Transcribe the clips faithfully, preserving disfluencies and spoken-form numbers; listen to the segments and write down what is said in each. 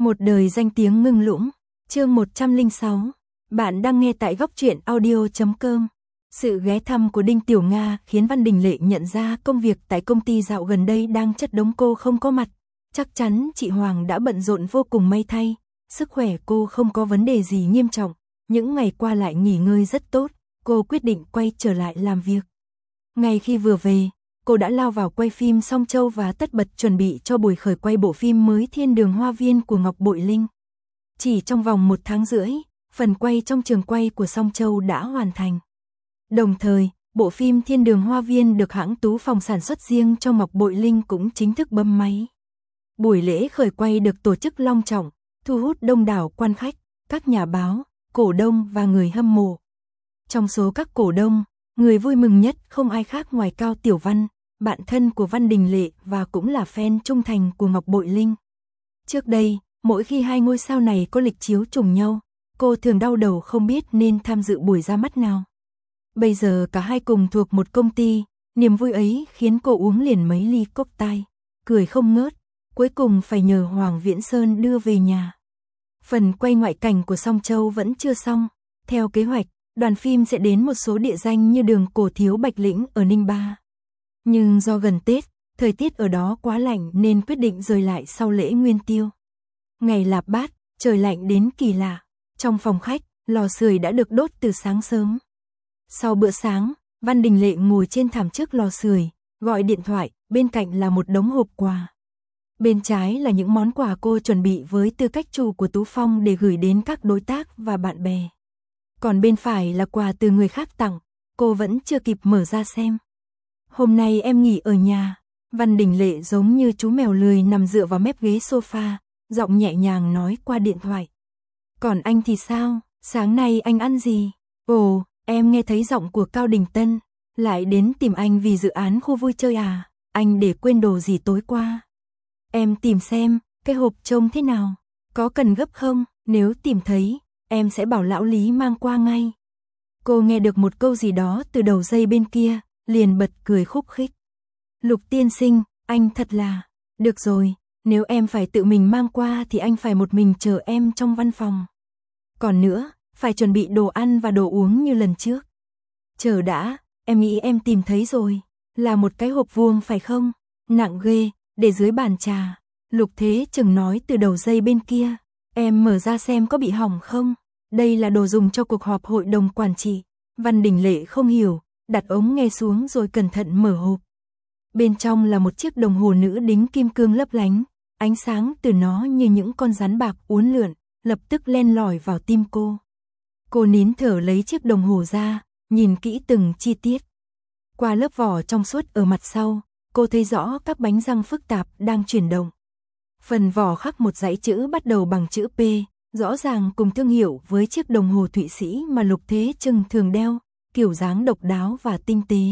Một đời danh tiếng ngưng lũng, chương một trăm lẻ sáu. Bạn đang nghe tại góc truyện audio chấm com. Sự ghé thăm của Đinh Tiểu Nga khiến Văn Đình Lệ nhận ra công việc tại công ty dạo gần đây đang chất đống cô không có mặt. Chắc chắn chị Hoàng đã bận rộn vô cùng may thay, sức khỏe cô không có vấn đề gì nghiêm trọng, những ngày qua lại nghỉ ngơi rất tốt, cô quyết định quay trở lại làm việc. Ngay khi vừa về, cô đã lao vào quay phim Song Châu và tất bật chuẩn bị cho buổi khởi quay bộ phim mới Thiên Đường Hoa Viên của Ngọc Bội Linh. Chỉ trong vòng một tháng rưỡi, phần quay trong trường quay của Song Châu đã hoàn thành. Đồng thời, bộ phim Thiên Đường Hoa Viên được hãng Tú Phòng sản xuất riêng cho Ngọc Bội Linh cũng chính thức bấm máy. Buổi lễ khởi quay được tổ chức long trọng, thu hút đông đảo quan khách, các nhà báo, cổ đông và người hâm mộ. Trong số các cổ đông, người vui mừng nhất không ai khác ngoài Cao Tiểu Văn, bạn thân của Văn Đình Lệ và cũng là fan trung thành của Ngọc Bội Linh. Trước đây, mỗi khi hai ngôi sao này có lịch chiếu trùng nhau, cô thường đau đầu không biết nên tham dự buổi ra mắt nào. Bây giờ cả hai cùng thuộc một công ty, niềm vui ấy khiến cô uống liền mấy ly cocktail, cười không ngớt, cuối cùng phải nhờ Hoàng Viễn Sơn đưa về nhà. Phần quay ngoại cảnh của Song Châu vẫn chưa xong, theo kế hoạch, đoàn phim sẽ đến một số địa danh như đường Cổ Thiếu Bạch Lĩnh ở Ninh Ba. Nhưng do gần Tết, thời tiết ở đó quá lạnh nên quyết định rời lại sau lễ Nguyên Tiêu. Ngày Lạp Bát, trời lạnh đến kỳ lạ. Trong phòng khách, lò sưởi đã được đốt từ sáng sớm. Sau bữa sáng, Văn Đình Lệ ngồi trên thảm trước lò sưởi, gọi điện thoại, bên cạnh là một đống hộp quà. Bên trái là những món quà cô chuẩn bị với tư cách chủ của Tú Phong để gửi đến các đối tác và bạn bè. Còn bên phải là quà từ người khác tặng, cô vẫn chưa kịp mở ra xem. Hôm nay em nghỉ ở nhà, Văn Đình Lệ giống như chú mèo lười nằm dựa vào mép ghế sofa, giọng nhẹ nhàng nói qua điện thoại. Còn anh thì sao, sáng nay anh ăn gì? Ồ, em nghe thấy giọng của Cao Đình Tân, lại đến tìm anh vì dự án khu vui chơi à, anh để quên đồ gì tối qua? Em tìm xem, cái hộp trông thế nào, có cần gấp không, nếu tìm thấy, em sẽ bảo lão Lý mang qua ngay. Cô nghe được một câu gì đó từ đầu dây bên kia, liền bật cười khúc khích. Lục tiên sinh, anh thật là, được rồi, nếu em phải tự mình mang qua thì anh phải một mình chờ em trong văn phòng. Còn nữa, phải chuẩn bị đồ ăn và đồ uống như lần trước. Chờ đã, em nghĩ em tìm thấy rồi, là một cái hộp vuông phải không? Nặng ghê, để dưới bàn trà. Lục Thế Chừng nói từ đầu dây bên kia, em mở ra xem có bị hỏng không? Đây là đồ dùng cho cuộc họp hội đồng quản trị. Văn Đình Lệ không hiểu, đặt ống nghe xuống rồi cẩn thận mở hộp. Bên trong là một chiếc đồng hồ nữ đính kim cương lấp lánh, ánh sáng từ nó như những con rắn bạc uốn lượn, lập tức len lỏi vào tim cô. Cô nín thở lấy chiếc đồng hồ ra, nhìn kỹ từng chi tiết. Qua lớp vỏ trong suốt ở mặt sau, cô thấy rõ các bánh răng phức tạp đang chuyển động. Phần vỏ khắc một dãy chữ bắt đầu bằng chữ P, rõ ràng cùng thương hiệu với chiếc đồng hồ Thụy Sĩ mà Lục Thế Chừng thường đeo, kiểu dáng độc đáo và tinh tế.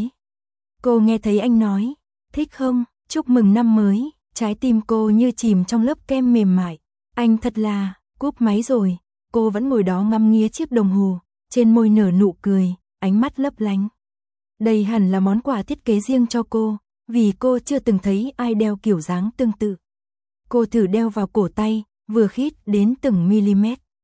Cô nghe thấy anh nói, thích không, chúc mừng năm mới, trái tim cô như chìm trong lớp kem mềm mại. Anh thật là, cúp máy rồi, cô vẫn ngồi đó ngắm nghía chiếc đồng hồ, trên môi nở nụ cười, ánh mắt lấp lánh. Đây hẳn là món quà thiết kế riêng cho cô, vì cô chưa từng thấy ai đeo kiểu dáng tương tự. Cô thử đeo vào cổ tay, vừa khít đến từng mm.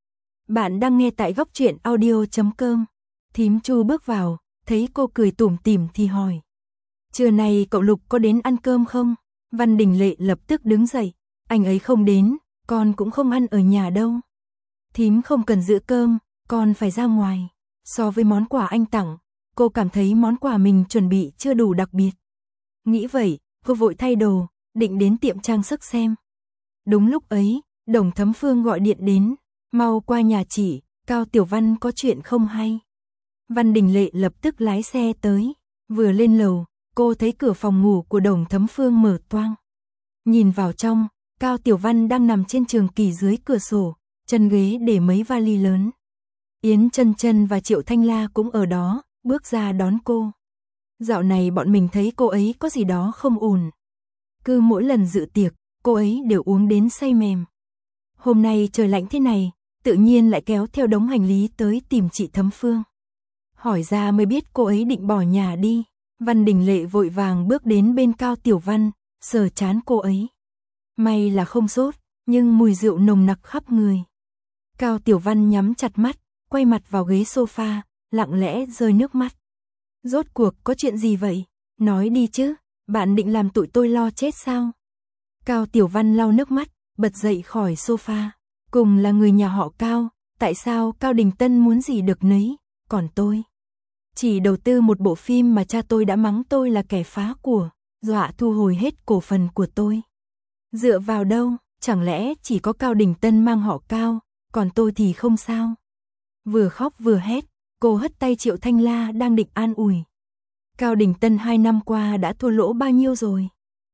Bạn đang nghe tại góc truyện audio chấm com. Thím Chu bước vào, thấy cô cười tủm tỉm thì hỏi. Trưa nay cậu Lục có đến ăn cơm không? Văn Đình Lệ lập tức đứng dậy. Anh ấy không đến, con cũng không ăn ở nhà đâu. Thím không cần giữ cơm, con phải ra ngoài. So với món quà anh tặng, cô cảm thấy món quà mình chuẩn bị chưa đủ đặc biệt. Nghĩ vậy, cô vội thay đồ, định đến tiệm trang sức xem. Đúng lúc ấy, Đồng Thấm Phương gọi điện đến, mau qua nhà chị, Cao Tiểu Văn có chuyện không hay. Văn Đình Lệ lập tức lái xe tới, vừa lên lầu, cô thấy cửa phòng ngủ của Đồng Thấm Phương mở toang. Nhìn vào trong, Cao Tiểu Văn đang nằm trên trường kỳ dưới cửa sổ, chân ghế để mấy vali lớn. Yến Chân Chân và Triệu Thanh La cũng ở đó, bước ra đón cô. Dạo này bọn mình thấy cô ấy có gì đó không ổn. Cứ mỗi lần dự tiệc, cô ấy đều uống đến say mềm. Hôm nay trời lạnh thế này, tự nhiên lại kéo theo đống hành lý tới tìm chị Thấm Phương. Hỏi ra mới biết cô ấy định bỏ nhà đi. Văn Đình Lệ vội vàng bước đến bên Cao Tiểu Văn, sờ trán cô ấy. May là không sốt, nhưng mùi rượu nồng nặc khắp người. Cao Tiểu Văn nhắm chặt mắt, quay mặt vào ghế sofa, lặng lẽ rơi nước mắt. Rốt cuộc có chuyện gì vậy? Nói đi chứ, bạn định làm tụi tôi lo chết sao? Cao Tiểu Văn lau nước mắt, bật dậy khỏi sofa. Cùng là người nhà họ Cao, tại sao Cao Đình Tân muốn gì được nấy, còn tôi chỉ đầu tư một bộ phim mà cha tôi đã mắng tôi là kẻ phá của, dọa thu hồi hết cổ phần của tôi. Dựa vào đâu, chẳng lẽ chỉ có Cao Đình Tân mang họ Cao, còn tôi thì không sao? Vừa khóc vừa hét, cô hất tay Triệu Thanh La đang định an ủi. Cao Đình Tân hai năm qua đã thua lỗ bao nhiêu rồi?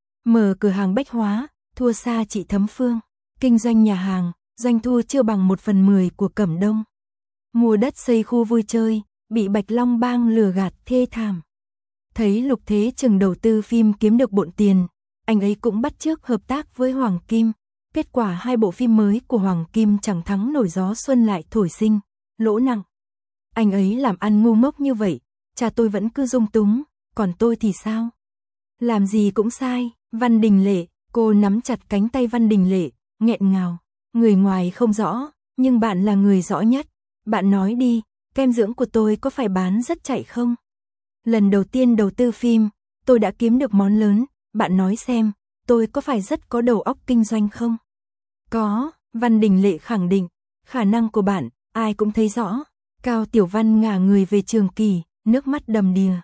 Mở cửa hàng bách hóa, thua xa chị Thấm Phương. Kinh doanh nhà hàng, doanh thu chưa bằng một phần mười của Cẩm Đông. Mua đất xây khu vui chơi, bị Bạch Long Bang lừa gạt thê thảm. Thấy Lục Thế Trừng đầu tư phim kiếm được bộn tiền, anh ấy cũng bắt chước hợp tác với Hoàng Kim. Kết quả hai bộ phim mới của Hoàng Kim chẳng thắng nổi gió xuân lại thổi sinh, lỗ nặng. Anh ấy làm ăn ngu ngốc như vậy, cha tôi vẫn cứ dung túng, còn tôi thì sao? Làm gì cũng sai. Văn Đình Lệ, cô nắm chặt cánh tay Văn Đình Lệ, nghẹn ngào. Người ngoài không rõ, nhưng bạn là người rõ nhất. Bạn nói đi, kem dưỡng của tôi có phải bán rất chạy không? Lần đầu tiên đầu tư phim, tôi đã kiếm được món lớn. Bạn nói xem, tôi có phải rất có đầu óc kinh doanh không? Có, Văn Đình Lệ khẳng định. Khả năng của bạn, ai cũng thấy rõ. Cao Tiểu Văn ngả người về Trường Kỳ, nước mắt đầm đìa.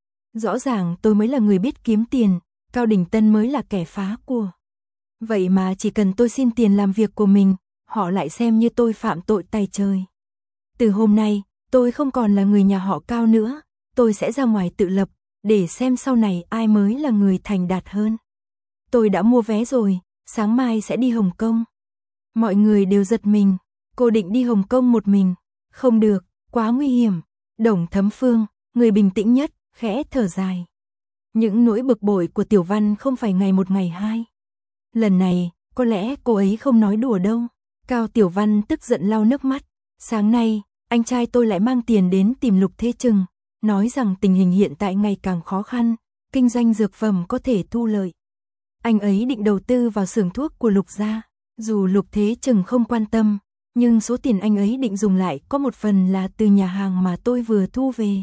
Rõ ràng tôi mới là người biết kiếm tiền, Cao Đình Tân mới là kẻ phá của. Vậy mà chỉ cần tôi xin tiền làm việc của mình, họ lại xem như tôi phạm tội tày trời. Từ hôm nay, tôi không còn là người nhà họ Cao nữa, tôi sẽ ra ngoài tự lập, để xem sau này ai mới là người thành đạt hơn. Tôi đã mua vé rồi, sáng mai sẽ đi Hồng Kông. Mọi người đều giật mình, cô định đi Hồng Kông một mình. Không được, quá nguy hiểm. Đồng Thấm Phương, người bình tĩnh nhất, khẽ thở dài. Những nỗi bực bội của Tiểu Văn không phải ngày một ngày hai. Lần này, có lẽ cô ấy không nói đùa đâu. Cao Tiểu Văn tức giận lau nước mắt. Sáng nay, anh trai tôi lại mang tiền đến tìm Lục Thế Trừng, nói rằng tình hình hiện tại ngày càng khó khăn, kinh doanh dược phẩm có thể thu lợi. Anh ấy định đầu tư vào xưởng thuốc của Lục gia. Dù Lục Thế Trừng không quan tâm, nhưng số tiền anh ấy định dùng lại có một phần là từ nhà hàng mà tôi vừa thu về.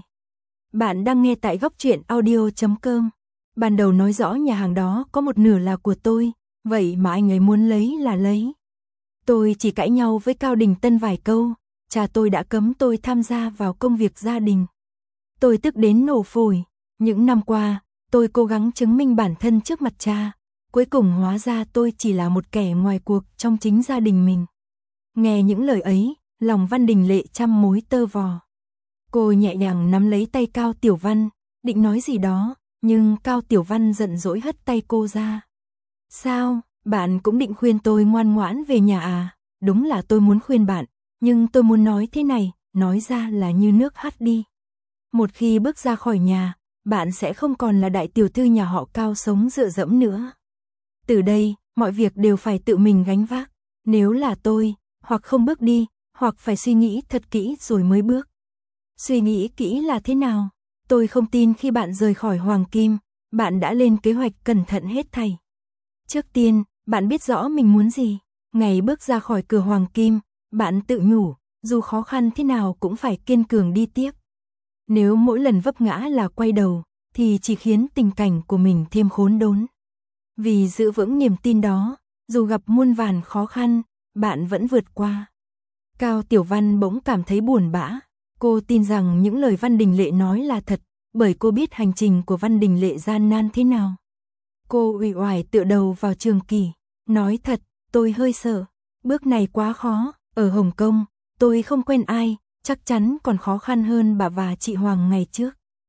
Bạn đang nghe tại góc truyện audio chấm com. Ban đầu nói rõ nhà hàng đó có một nửa là của tôi, vậy mà anh ấy muốn lấy là lấy. Tôi chỉ cãi nhau với Cao Đình Tân vài câu, cha tôi đã cấm tôi tham gia vào công việc gia đình. Tôi tức đến nổ phổi, những năm qua, tôi cố gắng chứng minh bản thân trước mặt cha, cuối cùng hóa ra tôi chỉ là một kẻ ngoài cuộc trong chính gia đình mình. Nghe những lời ấy, lòng Văn Đình Lệ trăm mối tơ vò. Cô nhẹ nhàng nắm lấy tay Cao Tiểu Văn, định nói gì đó, nhưng Cao Tiểu Văn giận dỗi hất tay cô ra. Sao, bạn cũng định khuyên tôi ngoan ngoãn về nhà à? Đúng là tôi muốn khuyên bạn, nhưng tôi muốn nói thế này, nói ra là như nước hắt đi. Một khi bước ra khỏi nhà, bạn sẽ không còn là đại tiểu thư nhà họ Cao sống dựa dẫm nữa. Từ đây, mọi việc đều phải tự mình gánh vác. Nếu là tôi, hoặc không bước đi, hoặc phải suy nghĩ thật kỹ rồi mới bước. Suy nghĩ kỹ là thế nào? Tôi không tin khi bạn rời khỏi Hoàng Kim, bạn đã lên kế hoạch cẩn thận hết thảy. Trước tiên, bạn biết rõ mình muốn gì. Ngày bước ra khỏi cửa Hoàng Kim, bạn tự nhủ, dù khó khăn thế nào cũng phải kiên cường đi tiếp. Nếu mỗi lần vấp ngã là quay đầu, thì chỉ khiến tình cảnh của mình thêm khốn đốn. Vì giữ vững niềm tin đó, dù gặp muôn vàn khó khăn, bạn vẫn vượt qua. Cao Tiểu Văn bỗng cảm thấy buồn bã. Cô tin rằng những lời Văn Đình Lệ nói là thật, bởi cô biết hành trình của Văn Đình Lệ gian nan thế nào. Cô uể oải tựa đầu vào Trường Kỳ, nói thật, tôi hơi sợ, bước này quá khó, ở Hồng Kông, tôi không quen ai, chắc chắn còn khó khăn hơn bà và chị Hoàng ngày trước.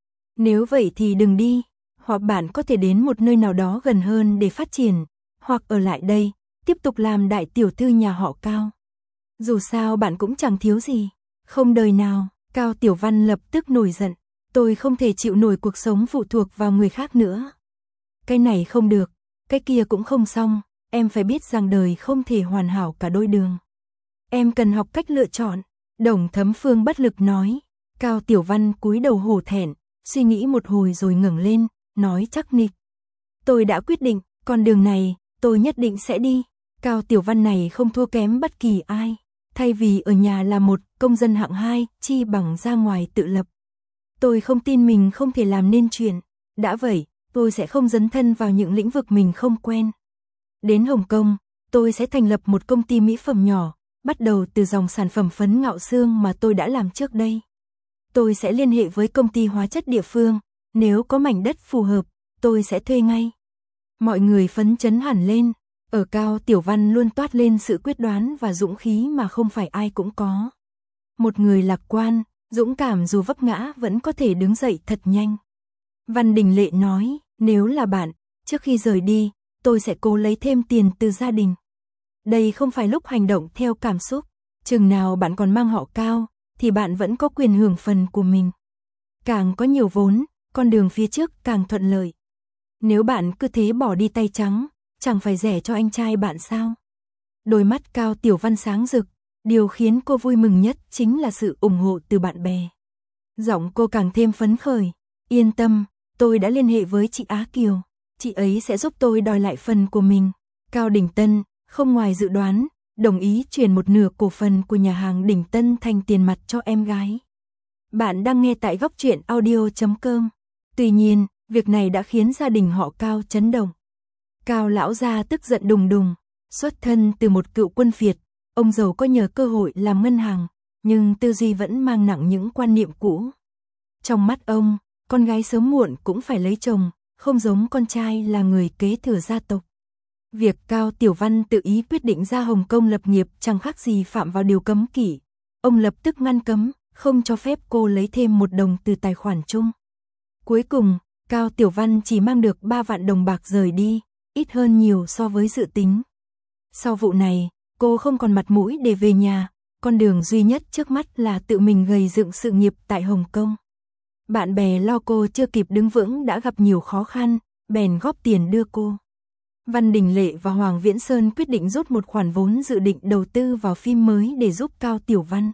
Nếu vậy thì đừng đi, hoặc bạn có thể đến một nơi nào đó gần hơn để phát triển, hoặc ở lại đây, tiếp tục làm đại tiểu thư nhà họ Cao. Dù sao bạn cũng chẳng thiếu gì, không đời nào. Cao Tiểu Văn lập tức nổi giận, tôi không thể chịu nổi cuộc sống phụ thuộc vào người khác nữa. Cái này không được, cái kia cũng không xong, em phải biết rằng đời không thể hoàn hảo cả đôi đường. Em cần học cách lựa chọn, Đồng Thấm Phương bất lực nói. Cao Tiểu Văn cúi đầu hổ thẹn, suy nghĩ một hồi rồi ngẩng lên, nói chắc nịch. Tôi đã quyết định, con đường này, tôi nhất định sẽ đi. Cao Tiểu Văn này không thua kém bất kỳ ai. Thay vì ở nhà là một công dân hạng hai, chi bằng ra ngoài tự lập. Tôi không tin mình không thể làm nên chuyện. Đã vậy, tôi sẽ không dấn thân vào những lĩnh vực mình không quen. Đến Hồng Kông, tôi sẽ thành lập một công ty mỹ phẩm nhỏ, bắt đầu từ dòng sản phẩm phấn ngạo xương mà tôi đã làm trước đây. Tôi sẽ liên hệ với công ty hóa chất địa phương, nếu có mảnh đất phù hợp, tôi sẽ thuê ngay. Mọi người phấn chấn hẳn lên, ở Cao Tiểu Văn luôn toát lên sự quyết đoán và dũng khí mà không phải ai cũng có. Một người lạc quan, dũng cảm dù vấp ngã vẫn có thể đứng dậy thật nhanh. Văn Đình Lệ nói, nếu là bạn, trước khi rời đi, tôi sẽ cố lấy thêm tiền từ gia đình. Đây không phải lúc hành động theo cảm xúc, chừng nào bạn còn mang họ Cao, thì bạn vẫn có quyền hưởng phần của mình. Càng có nhiều vốn, con đường phía trước càng thuận lợi. Nếu bạn cứ thế bỏ đi tay trắng, chẳng phải rẻ cho anh trai bạn sao? Đôi mắt Cao Tiểu Văn sáng rực, điều khiến cô vui mừng nhất chính là sự ủng hộ từ bạn bè. Giọng cô càng thêm phấn khởi, yên tâm, tôi đã liên hệ với chị Á Kiều, chị ấy sẽ giúp tôi đòi lại phần của mình. Cao Đình Tân, không ngoài dự đoán, đồng ý chuyển một nửa cổ phần của nhà hàng Đình Tân thành tiền mặt cho em gái. Bạn đang nghe tại góc truyện audio chấm com. Tuy nhiên, việc này đã khiến gia đình họ Cao chấn động. Cao lão gia tức giận đùng đùng, xuất thân từ một cựu quân phiệt, ông giàu có nhờ cơ hội làm ngân hàng, nhưng tư duy vẫn mang nặng những quan niệm cũ. Trong mắt ông, con gái sớm muộn cũng phải lấy chồng, không giống con trai là người kế thừa gia tộc. Việc Cao Tiểu Văn tự ý quyết định ra Hồng Kông lập nghiệp chẳng khác gì phạm vào điều cấm kỵ. Ông lập tức ngăn cấm, không cho phép cô lấy thêm một đồng từ tài khoản chung. Cuối cùng, Cao Tiểu Văn chỉ mang được ba vạn đồng bạc rời đi, ít hơn nhiều so với dự tính. Sau vụ này, cô không còn mặt mũi để về nhà, con đường duy nhất trước mắt là tự mình gầy dựng sự nghiệp tại Hồng Kông. Bạn bè lo cô chưa kịp đứng vững đã gặp nhiều khó khăn, bèn góp tiền đưa cô. Văn Đình Lệ và Hoàng Viễn Sơn quyết định rút một khoản vốn dự định đầu tư vào phim mới để giúp Cao Tiểu Văn.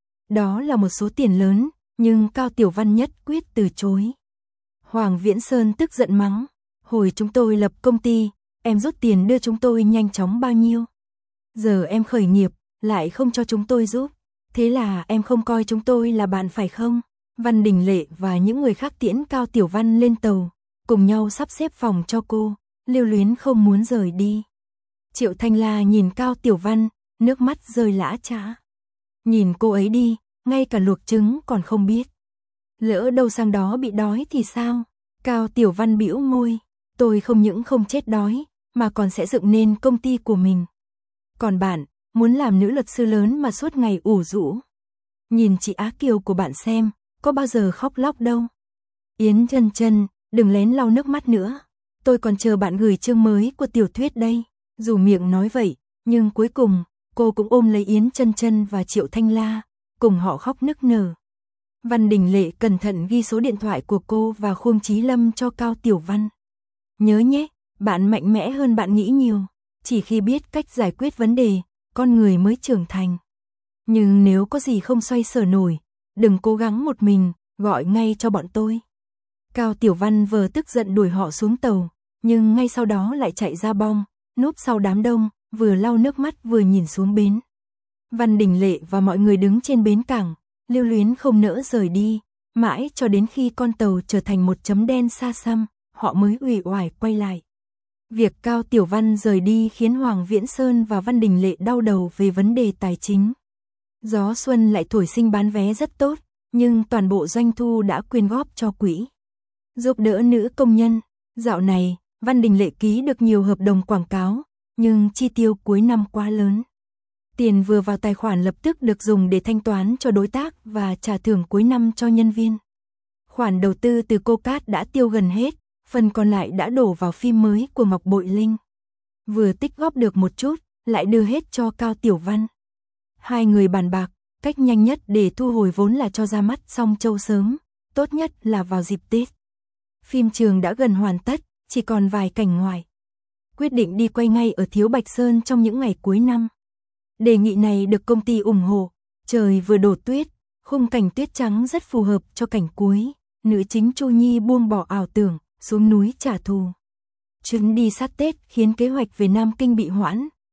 Đó là một số tiền lớn, nhưng Cao Tiểu Văn nhất quyết từ chối. Hoàng Viễn Sơn tức giận mắng, hồi chúng tôi lập công ty, em rút tiền đưa chúng tôi nhanh chóng bao nhiêu? Giờ em khởi nghiệp, lại không cho chúng tôi giúp, thế là em không coi chúng tôi là bạn phải không? Văn Đình Lệ và những người khác tiễn Cao Tiểu Văn lên tàu, cùng nhau sắp xếp phòng cho cô, lưu luyến không muốn rời đi. Triệu Thanh La nhìn Cao Tiểu Văn, nước mắt rơi lã chã. Nhìn cô ấy đi, ngay cả luộc trứng còn không biết. Lỡ đâu sang đó bị đói thì sao? Cao Tiểu Văn bĩu môi, tôi không những không chết đói, mà còn sẽ dựng nên công ty của mình. Còn bạn, muốn làm nữ luật sư lớn mà suốt ngày ủ rũ. Nhìn chị Á Kiều của bạn xem, có bao giờ khóc lóc đâu. Yến Chân Chân, đừng lén lau nước mắt nữa. Tôi còn chờ bạn gửi chương mới của tiểu thuyết đây. Dù miệng nói vậy, nhưng cuối cùng, cô cũng ôm lấy Yến Chân Chân và Triệu Thanh La, cùng họ khóc nức nở. Văn Đình Lệ cẩn thận ghi số điện thoại của cô và Khuông Chí Lâm cho Cao Tiểu Văn. Nhớ nhé, bạn mạnh mẽ hơn bạn nghĩ nhiều. Chỉ khi biết cách giải quyết vấn đề, con người mới trưởng thành. Nhưng nếu có gì không xoay sở nổi, đừng cố gắng một mình, gọi ngay cho bọn tôi. Cao Tiểu Văn vừa tức giận đuổi họ xuống tàu, nhưng ngay sau đó lại chạy ra bong, núp sau đám đông, vừa lau nước mắt vừa nhìn xuống bến. Văn Đình Lệ và mọi người đứng trên bến cảng, lưu luyến không nỡ rời đi, mãi cho đến khi con tàu trở thành một chấm đen xa xăm, họ mới uể oải quay lại. Việc Cao Tiểu Văn rời đi khiến Hoàng Viễn Sơn và Văn Đình Lệ đau đầu về vấn đề tài chính. Gió xuân lại thổi sinh bán vé rất tốt, nhưng toàn bộ doanh thu đã quyên góp cho quỹ giúp đỡ nữ công nhân. Dạo này, Văn Đình Lệ ký được nhiều hợp đồng quảng cáo, nhưng chi tiêu cuối năm quá lớn. Tiền vừa vào tài khoản lập tức được dùng để thanh toán cho đối tác và trả thưởng cuối năm cho nhân viên. Khoản đầu tư từ cô Cát đã tiêu gần hết, phần còn lại đã đổ vào phim mới của Ngọc Bội Linh. Vừa tích góp được một chút, lại đưa hết cho Cao Tiểu Văn. Hai người bàn bạc, cách nhanh nhất để thu hồi vốn là cho ra mắt Song Châu sớm, tốt nhất là vào dịp Tết. Phim trường đã gần hoàn tất, chỉ còn vài cảnh ngoài. Quyết định đi quay ngay ở Thiếu Bạch Sơn trong những ngày cuối năm. Đề nghị này được công ty ủng hộ, trời vừa đổ tuyết, khung cảnh tuyết trắng rất phù hợp cho cảnh cuối. Nữ chính Chu Nhi buông bỏ ảo tưởng, xuống núi trả thù. Chuyến đi sát Tết khiến kế hoạch về Nam Kinh bị hoãn,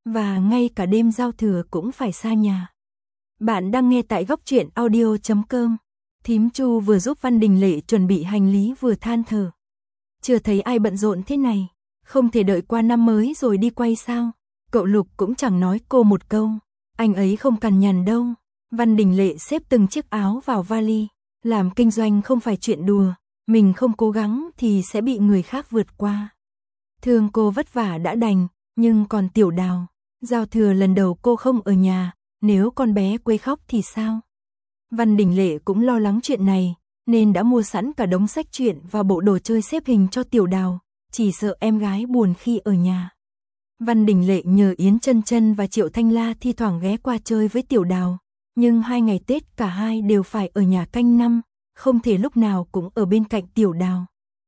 và ngay cả đêm giao thừa cũng phải xa nhà. Bạn đang nghe tại góc truyện audio chấm com. Thím Chu vừa giúp Văn Đình Lệ chuẩn bị hành lý vừa than thở. Chưa thấy ai bận rộn thế này, không thể đợi qua năm mới rồi đi quay sao? Cậu Lục cũng chẳng nói cô một câu, anh ấy không cằn nhằn đâu. Văn Đình Lệ xếp từng chiếc áo vào vali, làm kinh doanh không phải chuyện đùa, mình không cố gắng thì sẽ bị người khác vượt qua. Thương cô vất vả đã đành, nhưng còn Tiểu Đào, giao thừa lần đầu cô không ở nhà, nếu con bé quấy khóc thì sao? Văn Đình Lệ cũng lo lắng chuyện này, nên đã mua sẵn cả đống sách truyện và bộ đồ chơi xếp hình cho Tiểu Đào, chỉ sợ em gái buồn khi ở nhà. Văn Đình Lệ nhờ Yến Chân Chân và Triệu Thanh La thi thoảng ghé qua chơi với Tiểu Đào, nhưng hai ngày Tết cả hai đều phải ở nhà canh năm, không thể lúc nào cũng ở bên cạnh Tiểu Đào.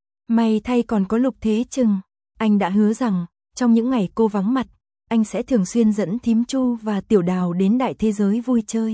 May thay còn có Lục Thế Chừng, anh đã hứa rằng trong những ngày cô vắng mặt, anh sẽ thường xuyên dẫn Thím Chu và Tiểu Đào đến đại thế giới vui chơi.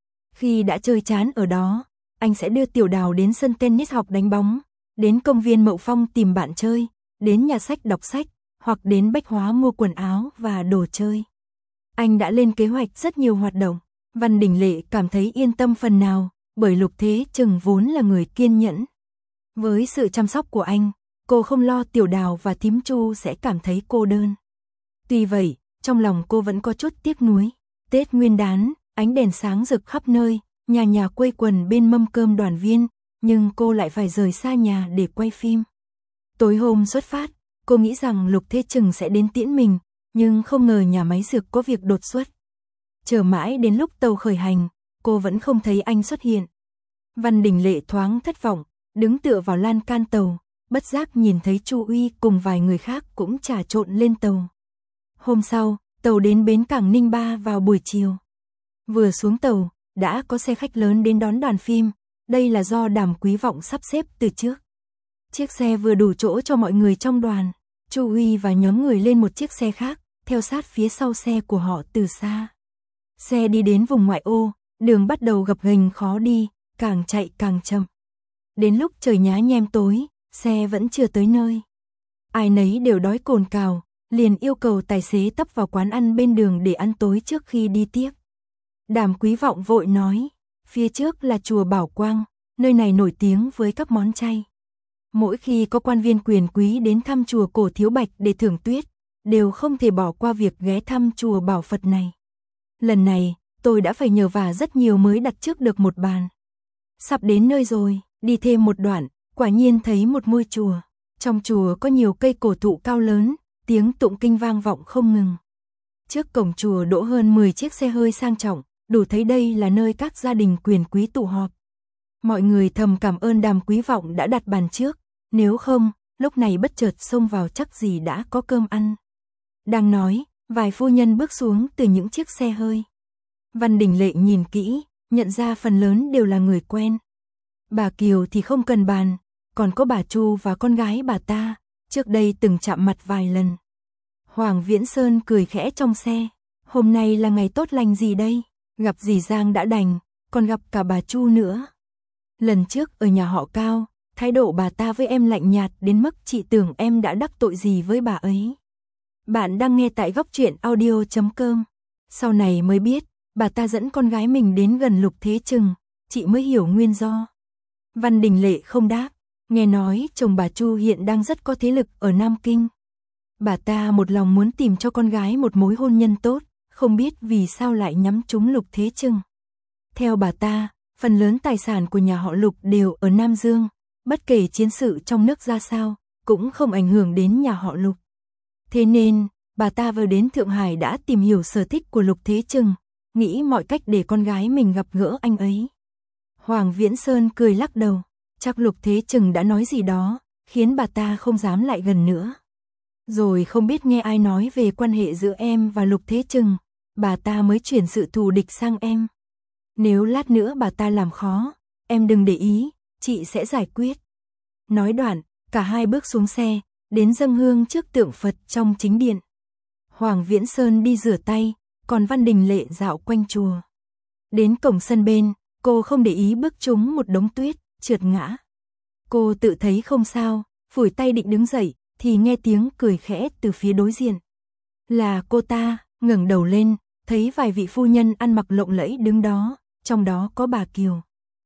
Khi đã chơi chán ở đó, anh sẽ đưa Tiểu Đào đến sân tennis học đánh bóng, đến công viên Mậu Phong tìm bạn chơi, đến nhà sách đọc sách, hoặc đến bách hóa mua quần áo và đồ chơi. Anh đã lên kế hoạch rất nhiều hoạt động. Văn Đình Lệ cảm thấy yên tâm phần nào, bởi Lục Thế Chừng vốn là người kiên nhẫn. Với sự chăm sóc của anh, cô không lo Tiểu Đào và Thím Chu sẽ cảm thấy cô đơn. Tuy vậy, trong lòng cô vẫn có chút tiếc nuối. Tết Nguyên đán, ánh đèn sáng rực khắp nơi, nhà nhà quây quần bên mâm cơm đoàn viên, nhưng cô lại phải rời xa nhà để quay phim. Tối hôm xuất phát, cô nghĩ rằng Lục Thế Chừng sẽ đến tiễn mình, nhưng không ngờ nhà máy dược có việc đột xuất. Chờ mãi đến lúc tàu khởi hành, cô vẫn không thấy anh xuất hiện. Văn Đình Lệ thoáng thất vọng, đứng tựa vào lan can tàu, bất giác nhìn thấy Chu Uy cùng vài người khác cũng trà trộn lên tàu. Hôm sau, tàu đến bến cảng Ninh Ba vào buổi chiều. Vừa xuống tàu, đã có xe khách lớn đến đón đoàn phim, đây là do Đàm Quý Vọng sắp xếp từ trước. Chiếc xe vừa đủ chỗ cho mọi người trong đoàn, Chu Uy và nhóm người lên một chiếc xe khác, theo sát phía sau xe của họ từ xa. Xe đi đến vùng ngoại ô, đường bắt đầu gập ghềnh khó đi, càng chạy càng chậm. Đến lúc trời nhá nhem tối, xe vẫn chưa tới nơi. Ai nấy đều đói cồn cào, liền yêu cầu tài xế tấp vào quán ăn bên đường để ăn tối trước khi đi tiếp. Đàm Quý Vọng vội nói, phía trước là chùa Bảo Quang, nơi này nổi tiếng với các món chay. Mỗi khi có quan viên quyền quý đến thăm chùa Cổ Thiếu Bạch để thưởng tuyết, đều không thể bỏ qua việc ghé thăm chùa Bảo Phật này. Lần này, tôi đã phải nhờ vả rất nhiều mới đặt trước được một bàn. Sắp đến nơi rồi, đi thêm một đoạn, quả nhiên thấy một ngôi chùa. Trong chùa có nhiều cây cổ thụ cao lớn, tiếng tụng kinh vang vọng không ngừng. Trước cổng chùa đỗ hơn mười chiếc xe hơi sang trọng, đủ thấy đây là nơi các gia đình quyền quý tụ họp. Mọi người thầm cảm ơn Đàm Quý Vọng đã đặt bàn trước, nếu không, lúc này bất chợt xông vào chắc gì đã có cơm ăn. Đang nói, vài phu nhân bước xuống từ những chiếc xe hơi. Văn Đình Lệ nhìn kỹ, nhận ra phần lớn đều là người quen. Bà Kiều thì không cần bàn, còn có bà Chu và con gái bà ta, trước đây từng chạm mặt vài lần. Hoàng Viễn Sơn cười khẽ trong xe, hôm nay là ngày tốt lành gì đây, gặp dì Giang đã đành, còn gặp cả bà Chu nữa. Lần trước ở nhà họ Cao, thái độ bà ta với em lạnh nhạt đến mức chị tưởng em đã đắc tội gì với bà ấy. Bạn đang nghe tại góc truyện audio chấm com. Sau này mới biết, bà ta dẫn con gái mình đến gần Lục Thế Chừng, chị mới hiểu nguyên do. Văn Đình Lệ không đáp, nghe nói chồng bà Chu hiện đang rất có thế lực ở Nam Kinh. Bà ta một lòng muốn tìm cho con gái một mối hôn nhân tốt, không biết vì sao lại nhắm trúng Lục Thế Chừng. Theo bà ta, phần lớn tài sản của nhà họ Lục đều ở Nam Dương, bất kể chiến sự trong nước ra sao, cũng không ảnh hưởng đến nhà họ Lục. Thế nên, bà ta vừa đến Thượng Hải đã tìm hiểu sở thích của Lục Thế Chừng, nghĩ mọi cách để con gái mình gặp gỡ anh ấy. Hoàng Viễn Sơn cười lắc đầu, chắc Lục Thế Chừng đã nói gì đó, khiến bà ta không dám lại gần nữa. Rồi không biết nghe ai nói về quan hệ giữa em và Lục Thế Chừng, bà ta mới chuyển sự thù địch sang em. Nếu lát nữa bà ta làm khó, em đừng để ý, chị sẽ giải quyết. Nói đoạn, cả hai bước xuống xe, đến dâng hương trước tượng Phật trong chính điện. Hoàng Viễn Sơn đi rửa tay, còn Văn Đình Lệ dạo quanh chùa. Đến cổng sân bên, cô không để ý bước trúng một đống tuyết, trượt ngã. Cô tự thấy không sao, phủi tay định đứng dậy, thì nghe tiếng cười khẽ từ phía đối diện. Là cô ta, ngẩng đầu lên, thấy vài vị phu nhân ăn mặc lộng lẫy đứng đó, trong đó có bà Kiều.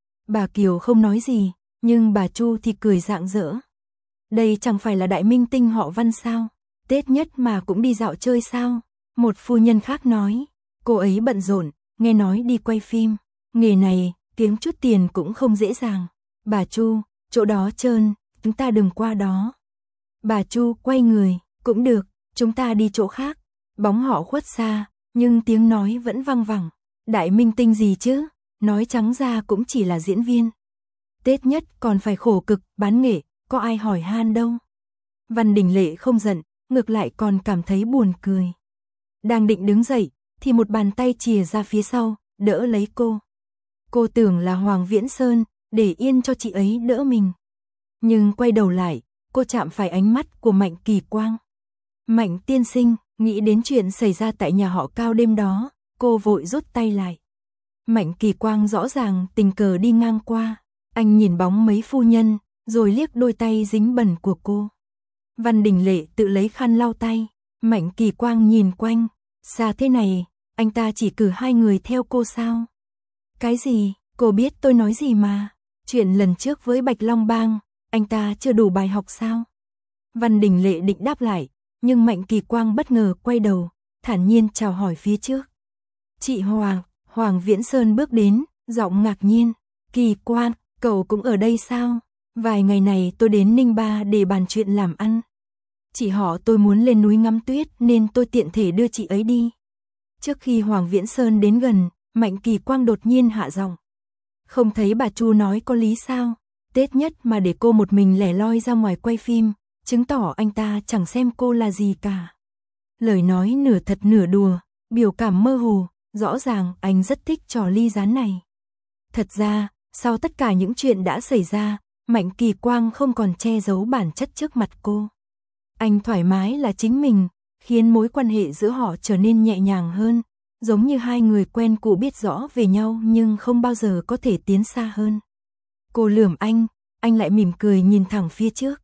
Bà Kiều không nói gì, nhưng bà Chu thì cười rạng rỡ. Đây chẳng phải là đại minh tinh họ Văn sao? Tết nhất mà cũng đi dạo chơi sao? Một phu nhân khác nói, cô ấy bận rộn, nghe nói đi quay phim. Nghề này, kiếm chút tiền cũng không dễ dàng. Bà Chu, chỗ đó trơn, chúng ta đừng qua đó. Bà Chu quay người, cũng được, chúng ta đi chỗ khác. Bóng họ khuất xa, nhưng tiếng nói vẫn văng vẳng. Đại minh tinh gì chứ, nói trắng ra cũng chỉ là diễn viên. Tết nhất còn phải khổ cực, bán nghệ, có ai hỏi han đâu. Văn Đình Lệ không giận, ngược lại còn cảm thấy buồn cười. Đang định đứng dậy, thì một bàn tay chìa ra phía sau, đỡ lấy cô. Cô tưởng là Hoàng Viễn Sơn, để yên cho chị ấy đỡ mình. Nhưng quay đầu lại, cô chạm phải ánh mắt của Mạnh Kỳ Quang. Mạnh tiên sinh, nghĩ đến chuyện xảy ra tại nhà họ Cao đêm đó, cô vội rút tay lại. Mạnh Kỳ Quang rõ ràng tình cờ đi ngang qua, anh nhìn bóng mấy phu nhân, rồi liếc đôi tay dính bẩn của cô. Văn Đình Lệ tự lấy khăn lau tay, Mạnh Kỳ Quang nhìn quanh, xa thế này, anh ta chỉ cử hai người theo cô sao? Cái gì, cô biết tôi nói gì mà, chuyện lần trước với Bạch Long Bang, anh ta chưa đủ bài học sao? Văn Đình Lệ định đáp lại, nhưng Mạnh Kỳ Quang bất ngờ quay đầu, thản nhiên chào hỏi phía trước. Chị Hoàng, Hoàng Viễn Sơn bước đến, giọng ngạc nhiên, Kỳ Quang, cậu cũng ở đây sao? Vài ngày này tôi đến Ninh Ba để bàn chuyện làm ăn. Chị họ tôi muốn lên núi ngắm tuyết nên tôi tiện thể đưa chị ấy đi. Trước khi Hoàng Viễn Sơn đến gần, Mạnh Kỳ Quang đột nhiên hạ giọng. Không thấy bà Chu nói có lý sao? Tết nhất mà để cô một mình lẻ loi ra ngoài quay phim, chứng tỏ anh ta chẳng xem cô là gì cả. Lời nói nửa thật nửa đùa, biểu cảm mơ hồ, rõ ràng anh rất thích trò ly gián này. Thật ra, sau tất cả những chuyện đã xảy ra, Mạnh Kỳ Quang không còn che giấu bản chất trước mặt cô. Anh thoải mái là chính mình, khiến mối quan hệ giữa họ trở nên nhẹ nhàng hơn, giống như hai người quen cũ biết rõ về nhau nhưng không bao giờ có thể tiến xa hơn. Cô lườm anh, anh lại mỉm cười nhìn thẳng phía trước.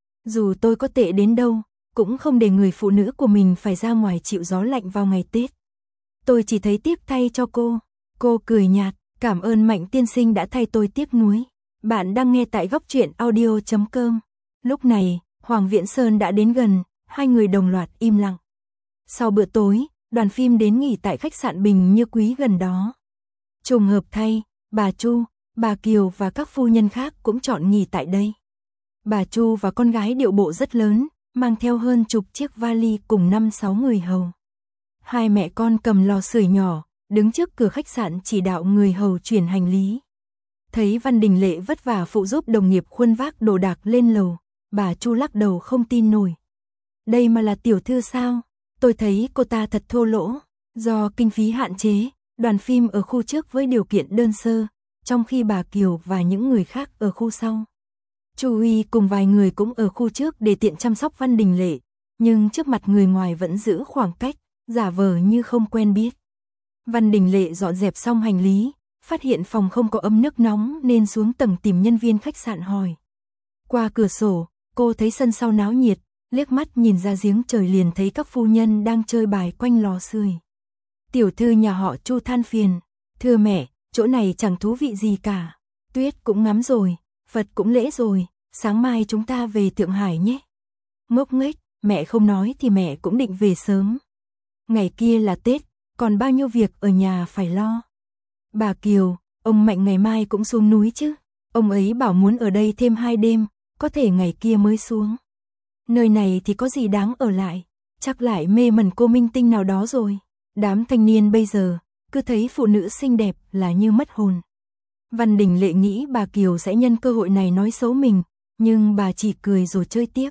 Dù tôi có tệ đến đâu, cũng không để người phụ nữ của mình phải ra ngoài chịu gió lạnh vào ngày Tết. Tôi chỉ thấy tiếc thay cho cô. Cô cười nhạt, cảm ơn Mạnh tiên sinh đã thay tôi tiếc nuối. Bạn đang nghe tại góc truyện audio chấm com. Lúc này, Hoàng Viễn Sơn đã đến gần, hai người đồng loạt im lặng. Sau bữa tối, đoàn phim đến nghỉ tại khách sạn Bình Như Quý gần đó. Trùng hợp thay, bà Chu, bà Kiều và các phu nhân khác cũng chọn nghỉ tại đây. Bà Chu và con gái điệu bộ rất lớn, mang theo hơn chục chiếc vali cùng năm sáu người hầu. Hai mẹ con cầm lò sưởi nhỏ, đứng trước cửa khách sạn chỉ đạo người hầu chuyển hành lý. Thấy Văn Đình Lệ vất vả phụ giúp đồng nghiệp khuân vác đồ đạc lên lầu, bà Chu lắc đầu không tin nổi. Đây mà là tiểu thư sao? Tôi thấy cô ta thật thô lỗ. Do kinh phí hạn chế, đoàn phim ở khu trước với điều kiện đơn sơ, trong khi bà Kiều và những người khác ở khu sau. Chu Huy cùng vài người cũng ở khu trước để tiện chăm sóc Văn Đình Lệ, nhưng trước mặt người ngoài vẫn giữ khoảng cách, giả vờ như không quen biết. Văn Đình Lệ dọn dẹp xong hành lý, phát hiện phòng không có ấm nước nóng nên xuống tầng tìm nhân viên khách sạn hỏi. Qua cửa sổ, cô thấy sân sau náo nhiệt, liếc mắt nhìn ra giếng trời liền thấy các phu nhân đang chơi bài quanh lò sưởi. Tiểu thư nhà họ Chu than phiền, thưa mẹ, chỗ này chẳng thú vị gì cả. Tuyết cũng ngắm rồi, Phật cũng lễ rồi, sáng mai chúng ta về Thượng Hải nhé. Ngốc nghếch, mẹ không nói thì mẹ cũng định về sớm. Ngày kia là Tết, còn bao nhiêu việc ở nhà phải lo. Bà Kiều, ông Mạnh ngày mai cũng xuống núi chứ. Ông ấy bảo muốn ở đây thêm hai đêm, có thể ngày kia mới xuống. Nơi này thì có gì đáng ở lại, chắc lại mê mẩn cô minh tinh nào đó rồi. Đám thanh niên bây giờ, cứ thấy phụ nữ xinh đẹp là như mất hồn. Văn Đình Lệ nghĩ bà Kiều sẽ nhân cơ hội này nói xấu mình, nhưng bà chỉ cười rồi chơi tiếp.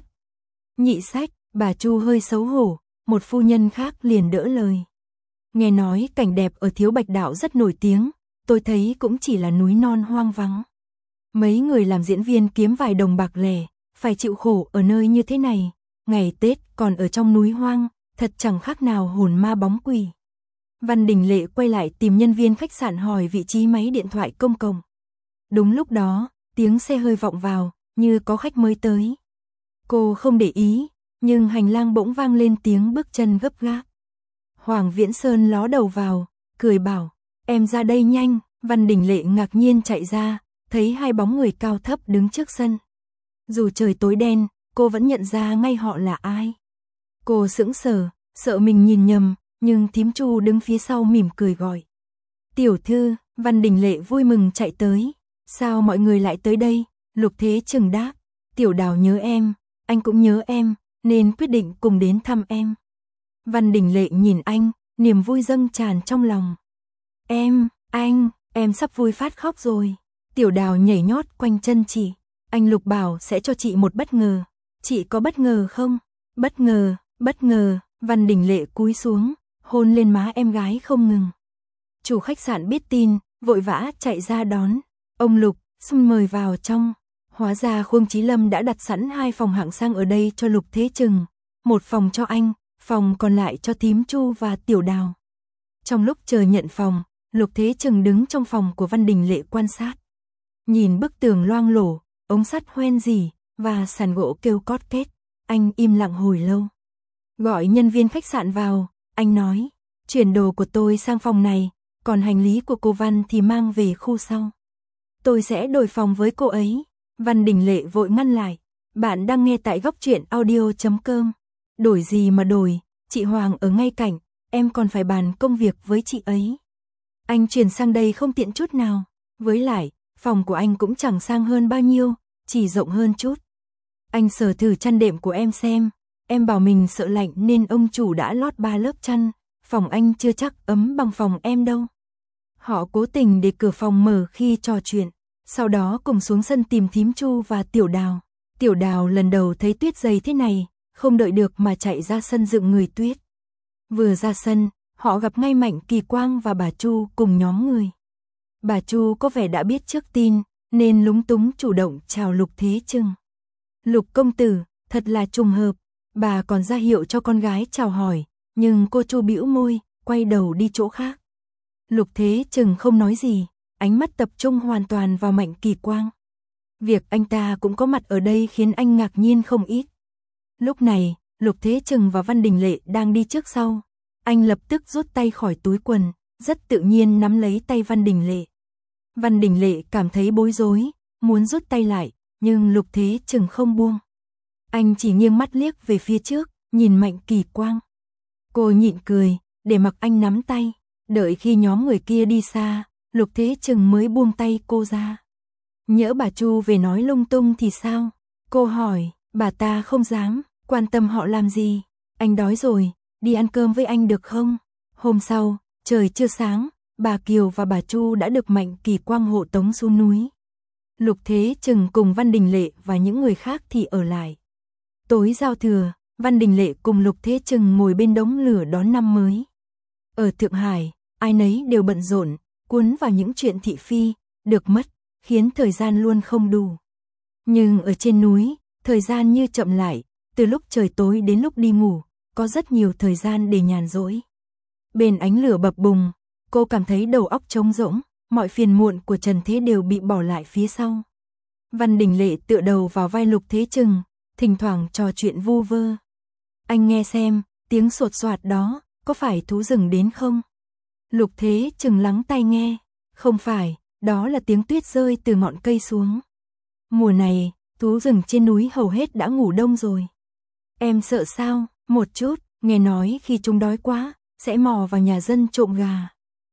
Nhị sách, bà Chu hơi xấu hổ, một phu nhân khác liền đỡ lời. Nghe nói cảnh đẹp ở Thiếu Bạch Đạo rất nổi tiếng, tôi thấy cũng chỉ là núi non hoang vắng. Mấy người làm diễn viên kiếm vài đồng bạc lẻ, phải chịu khổ ở nơi như thế này, ngày Tết còn ở trong núi hoang, thật chẳng khác nào hồn ma bóng quỷ. Văn Đình Lệ quay lại tìm nhân viên khách sạn hỏi vị trí máy điện thoại công cộng. Đúng lúc đó, tiếng xe hơi vọng vào, như có khách mới tới. Cô không để ý, nhưng hành lang bỗng vang lên tiếng bước chân gấp gáp. Hoàng Viễn Sơn ló đầu vào, cười bảo, em ra đây nhanh. Văn Đình Lệ ngạc nhiên chạy ra, thấy hai bóng người cao thấp đứng trước sân. Dù trời tối đen, cô vẫn nhận ra ngay họ là ai. Cô sững sờ, sợ mình nhìn nhầm, nhưng thím Chu đứng phía sau mỉm cười gọi. Tiểu thư. Văn Đình Lệ vui mừng chạy tới. Sao mọi người lại tới đây? Lục Thế Trừng đáp. Tiểu Đào nhớ em, anh cũng nhớ em, nên quyết định cùng đến thăm em. Văn Đình Lệ nhìn anh, niềm vui dâng tràn trong lòng. Em, anh, em sắp vui phát khóc rồi. Tiểu Đào nhảy nhót quanh chân chị. Anh Lục bảo sẽ cho chị một bất ngờ. Chị có bất ngờ không? Bất ngờ, bất ngờ. Văn Đình Lệ cúi xuống, hôn lên má em gái không ngừng. Chủ khách sạn biết tin, vội vã chạy ra đón. Ông Lục, xin mời vào trong. Hóa ra Khương Chí Lâm đã đặt sẵn hai phòng hạng sang ở đây cho Lục Thế Trừng. Một phòng cho anh, phòng còn lại cho thím Chu và Tiểu Đào. Trong lúc chờ nhận phòng, Lục Thế Trừng đứng trong phòng của Văn Đình Lệ quan sát. Nhìn bức tường loang lổ, ống sắt hoen rỉ và sàn gỗ kêu cót két, anh im lặng hồi lâu. Gọi nhân viên khách sạn vào, anh nói, chuyển đồ của tôi sang phòng này, còn hành lý của cô Văn thì mang về khu sau. Tôi sẽ đổi phòng với cô ấy. Văn Đình Lệ vội ngăn lại. Bạn đang nghe tại góc truyện audio chấm com. Đổi gì mà đổi, chị Hoàng ở ngay cạnh, em còn phải bàn công việc với chị ấy. Anh chuyển sang đây không tiện chút nào. Với lại, phòng của anh cũng chẳng sang hơn bao nhiêu, chỉ rộng hơn chút. Anh sờ thử chăn đệm của em xem. Em bảo mình sợ lạnh nên ông chủ đã lót ba lớp chăn. Phòng anh chưa chắc ấm bằng phòng em đâu. Họ cố tình để cửa phòng mở khi trò chuyện. Sau đó cùng xuống sân tìm thím Chu và Tiểu Đào. Tiểu Đào lần đầu thấy tuyết dày thế này, không đợi được mà chạy ra sân dựng người tuyết. Vừa ra sân, họ gặp ngay Mạnh Kỳ Quang và bà Chu cùng nhóm người. Bà Chu có vẻ đã biết trước tin, nên lúng túng chủ động chào Lục Thế Trừng. Lục công tử, thật là trùng hợp. Bà còn ra hiệu cho con gái chào hỏi, nhưng cô Chu bĩu môi, quay đầu đi chỗ khác. Lục Thế Trừng không nói gì, ánh mắt tập trung hoàn toàn vào Mạnh Kỳ Quang. Việc anh ta cũng có mặt ở đây khiến anh ngạc nhiên không ít. Lúc này, Lục Thế Trừng và Văn Đình Lệ đang đi trước sau. Anh lập tức rút tay khỏi túi quần, rất tự nhiên nắm lấy tay Văn Đình Lệ. Văn Đình Lệ cảm thấy bối rối, muốn rút tay lại, nhưng Lục Thế Trừng không buông. Anh chỉ nghiêng mắt liếc về phía trước, nhìn Mạnh Kỳ Quang. Cô nhịn cười, để mặc anh nắm tay. Đợi khi nhóm người kia đi xa, Lục Thế Trừng mới buông tay cô ra. Nhỡ bà Chu về nói lung tung thì sao? Cô hỏi, bà ta không dám, quan tâm họ làm gì? Anh đói rồi, đi ăn cơm với anh được không? Hôm sau, trời chưa sáng, bà Kiều và bà Chu đã được Mạnh Kỳ Quang hộ tống xuống núi. Lục Thế Trừng cùng Văn Đình Lệ và những người khác thì ở lại. Tối giao thừa, Văn Đình Lệ cùng Lục Thế Trừng ngồi bên đống lửa đón năm mới. Ở Thượng Hải, ai nấy đều bận rộn, cuốn vào những chuyện thị phi, được mất, khiến thời gian luôn không đủ. Nhưng ở trên núi, thời gian như chậm lại, từ lúc trời tối đến lúc đi ngủ, có rất nhiều thời gian để nhàn rỗi. Bên ánh lửa bập bùng, cô cảm thấy đầu óc trống rỗng, mọi phiền muộn của trần thế đều bị bỏ lại phía sau. Văn Đình Lệ tựa đầu vào vai Lục Thế Trừng, thỉnh thoảng trò chuyện vu vơ. Anh nghe xem, tiếng sột soạt đó, có phải thú rừng đến không? Lục Thế Trừng lắng tai nghe, không phải, đó là tiếng tuyết rơi từ ngọn cây xuống. Mùa này, thú rừng trên núi hầu hết đã ngủ đông rồi. Em sợ sao? Một chút, nghe nói khi chúng đói quá, sẽ mò vào nhà dân trộm gà.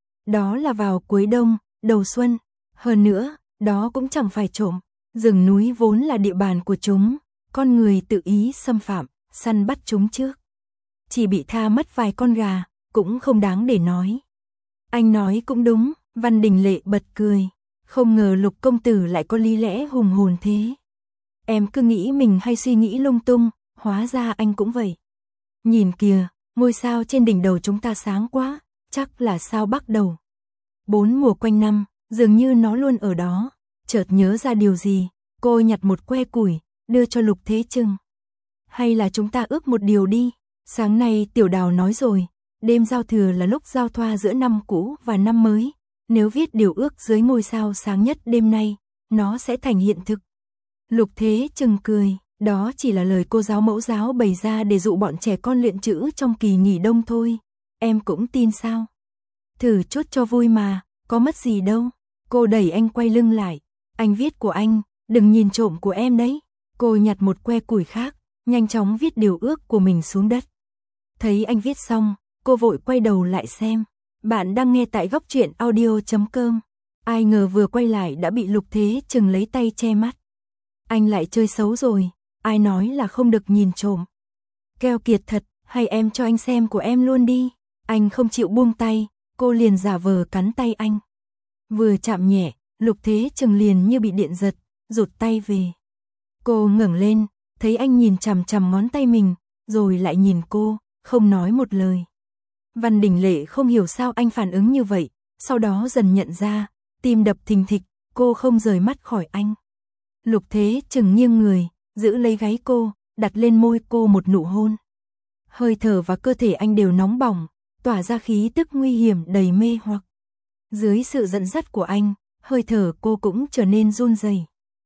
Đó là vào cuối đông, đầu xuân. Hơn nữa, đó cũng chẳng phải trộm, rừng núi vốn là địa bàn của chúng, con người tự ý xâm phạm, săn bắt chúng trước. Chỉ bị tha mất vài con gà, cũng không đáng để nói. Anh nói cũng đúng, Văn Đình Lệ bật cười. Không ngờ Lục công tử lại có lý lẽ hùng hồn thế. Em cứ nghĩ mình hay suy nghĩ lung tung, hóa ra anh cũng vậy. Nhìn kìa, ngôi sao trên đỉnh đầu chúng ta sáng quá, chắc là sao Bắc đầu. Bốn mùa quanh năm, dường như nó luôn ở đó. Chợt nhớ ra điều gì, cô nhặt một que củi, đưa cho Lục Thế Trừng. Hay là chúng ta ước một điều đi. Sáng nay Tiểu Đào nói rồi, đêm giao thừa là lúc giao thoa giữa năm cũ và năm mới. Nếu viết điều ước dưới ngôi sao sáng nhất đêm nay, nó sẽ thành hiện thực. Lục Thế Trừng cười, đó chỉ là lời cô giáo mẫu giáo bày ra để dụ bọn trẻ con luyện chữ trong kỳ nghỉ đông thôi. em cũng tin sao? Thử chút cho vui mà, có mất gì đâu. Cô đẩy anh quay lưng lại. Anh viết của anh, đừng nhìn trộm của em đấy. Cô nhặt một que củi khác, nhanh chóng viết điều ước của mình xuống đất. Thấy anh viết xong, cô vội quay đầu lại xem. Bạn đang nghe tại góc truyện audio chấm com. Ai ngờ vừa quay lại đã bị Lục Thế Trừng lấy tay che mắt. Anh lại chơi xấu rồi, ai nói là không được nhìn trộm. Keo kiệt thật, hay em cho anh xem của em luôn đi. Anh không chịu buông tay, cô liền giả vờ cắn tay anh. Vừa chạm nhẹ, Lục Thế Trừng liền như bị điện giật, rụt tay về. Cô ngẩng lên, thấy anh nhìn chằm chằm ngón tay mình, rồi lại nhìn cô, không nói một lời. Văn Đình Lệ không hiểu sao anh phản ứng như vậy, sau đó dần nhận ra, tim đập thình thịch, cô không rời mắt khỏi anh. Lục Thế Trừng nghiêng người, giữ lấy gáy cô, đặt lên môi cô một nụ hôn. Hơi thở và cơ thể anh đều nóng bỏng, tỏa ra khí tức nguy hiểm đầy mê hoặc. Dưới sự dẫn dắt của anh, hơi thở cô cũng trở nên run rẩy.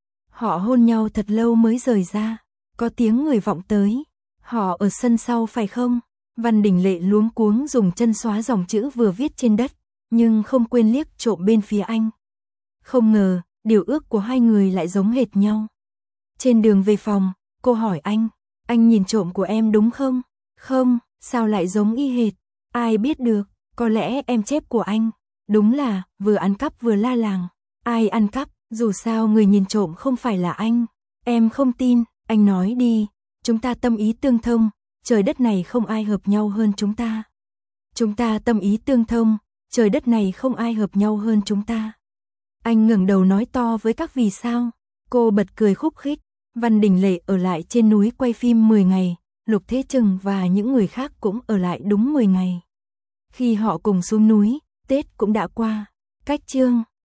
Họ hôn nhau thật lâu mới rời ra, có tiếng người vọng tới. Họ ở sân sau phải không? Văn Đình Lệ luống cuống dùng chân xóa dòng chữ vừa viết trên đất, nhưng không quên liếc trộm bên phía anh. Không ngờ, điều ước của hai người lại giống hệt nhau. Trên đường về phòng, cô hỏi anh, anh nhìn trộm của em đúng không? Không, sao lại giống y hệt? Ai biết được, có lẽ em chép của anh. Đúng là, vừa ăn cắp vừa la làng. Ai ăn cắp, dù sao người nhìn trộm không phải là anh. Em không tin, anh nói đi, chúng ta tâm ý tương thông, trời đất này không ai hợp nhau hơn chúng ta. Chúng ta tâm ý tương thông, trời đất này không ai hợp nhau hơn chúng ta. Anh ngẩng đầu nói to với các vì sao. Cô bật cười khúc khích. Văn Đình Lệ ở lại trên núi quay phim mười ngày, Lục Thế Trừng và những người khác cũng ở lại đúng mười ngày. Khi họ cùng xuống núi, Tết cũng đã qua. Cách chương